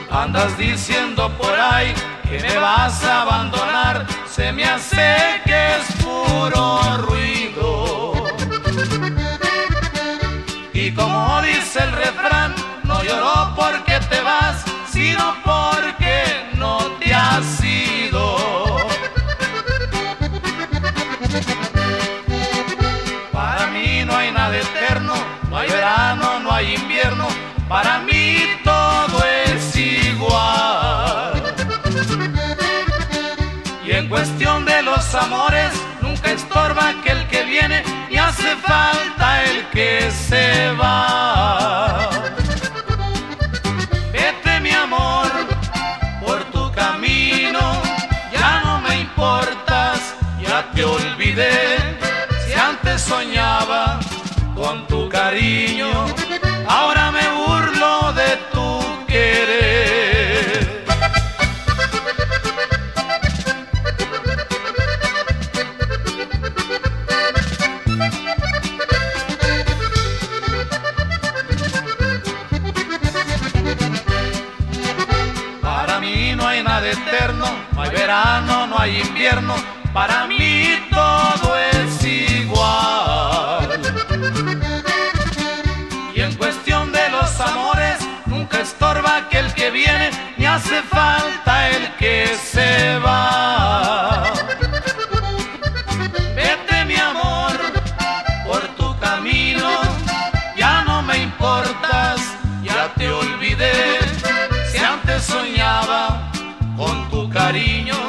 Andas diciendo por ahí que me vas a abandonar, se me hace que es puro ruido. Y como dice el refrán, no lloro porque te vas, sino porque no te has ido. Para mí no hay nada eterno, no hay verano, no hay invierno, para mí todo es igual. Y en cuestión de los amores, nunca estorba aquel que viene y hace falta el que se va. Vete mi amor por tu camino, ya no me importas, ya te olvidé. Si antes soñaba con tu cariño, ahora me burlo de tu querer. Para mí no hay nada eterno, no hay verano, no hay invierno, para mí todo es igual. Y en cuestión de los amores, nunca estorba aquel que viene, ni hace falta el que se va. Vete mi amor por tu camino, ya no me importas, ya te olvidé. Si antes soñaba con tu cariño,